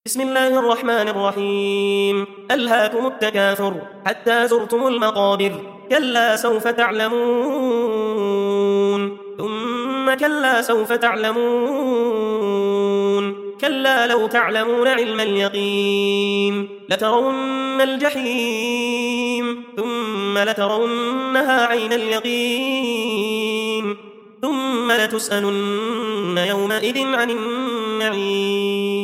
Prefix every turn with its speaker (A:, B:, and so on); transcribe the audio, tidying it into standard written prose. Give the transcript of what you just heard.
A: بسم الله الرحمن الرحيم. ألهاكم التكاثر حتى زرتم المقابر. كلا سوف تعلمون ثم كلا سوف تعلمون كلا لو تعلمون علم اليقين لترون الجحيم ثم لترونها عين اليقين ثم لتسألن يومئذ عن النعيم.